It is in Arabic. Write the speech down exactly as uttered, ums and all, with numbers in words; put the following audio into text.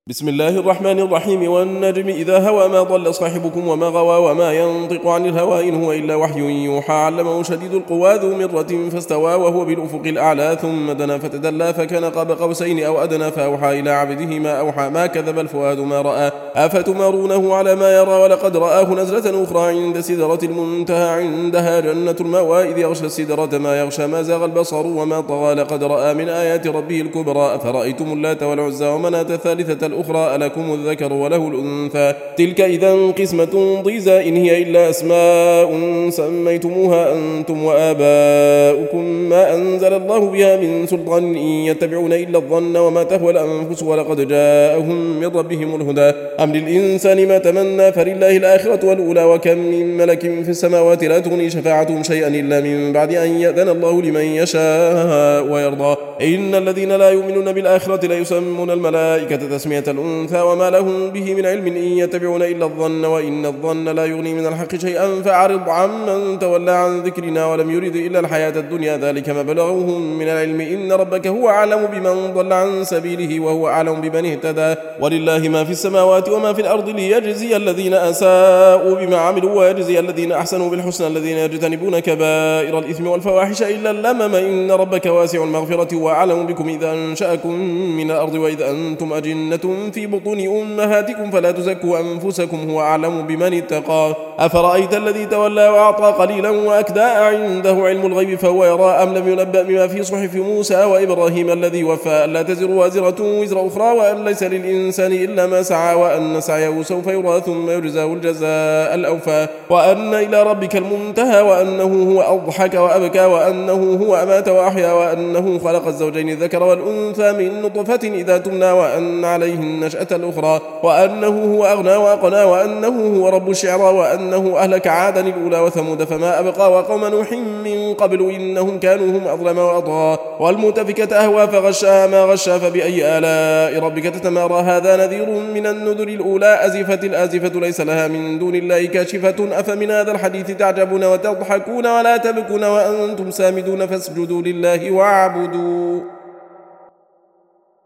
بسم الله الرحمن الرحيم. والنجم إذا هوى ما ضل صاحبكم وما غوى وما ينطق عن الهوى إن هو إلا وحي يوحى علمه شديد القوى ذو مرة فاستوى وهو بالأفق الأعلى ثم دنا فتدلى فكان قاب قوسين أو أدنى فأوحى إلى عبده ما أوحى ما كذب الفؤاد ما رأى أفتمارونه على ما يرى ولقد رآه نزلة أخرى عند سدرة المنتهى عندها جنة المأوى إذ يغشى السدرة ما يغشى ما زاغ البصر وما طغى لقد رأى من آيات ربه الكبرى أفرأيتم اللات والعزى ومناة الثالثة الأخرى ألكم الذكر وله الأنثى تلك إذا قسمة ضيزى إن هي إلا أسماء سميتموها أنتم وآباؤكم ما أنزل الله بها من سلطان إن يتبعون إلا الظن وما تهوى الأنفس ولقد جاءهم من ربهم الهدى أم للإنسان ما تمنى فلله الآخرة والأولى وكم من ملك في السماوات لا تغني شفاعتهم شيئا إلا من بعد أن يأذن الله لمن يشاء ويرضى إن الذين لا يؤمنون بالآخرة لا يسمون الملائكة تسمية الأنثى وما لهم به من علم إن يتبعون إلا الظن وإن الظن لا يغني من الحق شيئا فأعرض عمن تولى عن ذكرنا ولم يرد إلا الحياة الدنيا ذلك مبلغهم من العلم إن ربك هو أعلم بمن ضل عن سبيله وهو أعلم بمن اهتدى ولله ما في السماوات وما في الأرض ليجزي الذين أساءوا بما عملوا ويجزي الذين أحسنوا بالحسنى الذين يجتنبون كبائر الإثم والفواحش إلا اللمم إن ربك واسع المغفرة وأعلم بكم إذا أنشأكم من الأرض وإذا أنتم أجنة في بطون أمهاتكم فلا تزكوا أنفسكم هو أعلم بمن اتقى أفرأيت الذي تولى وأعطى قليلا وأكدى عنده علم الغيب فهو يرى أم لم ينبأ بما في صحف موسى وإبراهيم الذي وفى ألا تزر وازرة وزر أخرى وأن ليس للإنسان إلا ما سعى وأن سعيه سوف يرى ثم يجزاه الجزاء الأوفى وأن إلى ربك المنتهى وأنه هو أضحك وأبكى وأنه هو أمات وأحيا وأنه خلق الزوجين الذكر والأنثى من نطفة إذا تمنى وأن عليه النشأة الأخرى وأنه هو أغنى وأقنى وأنه هو رب الشعرى وأنه أهلك عادا الأولى وثمود فما أبقى وقوم نوح من قبل إنهم كانوا هم أظلم وأطغى والمؤتفكة أهوى فغشاها ما غشى فبأي آلاء ربك تتمارى هذا نذير من النذر الأولى أزفت الآزفة ليس لها من دون الله كاشفة أفمن هذا الحديث تعجبون وتضحكون ولا تبكون وأنتم سامدون فاسجدوا لله واعبدوا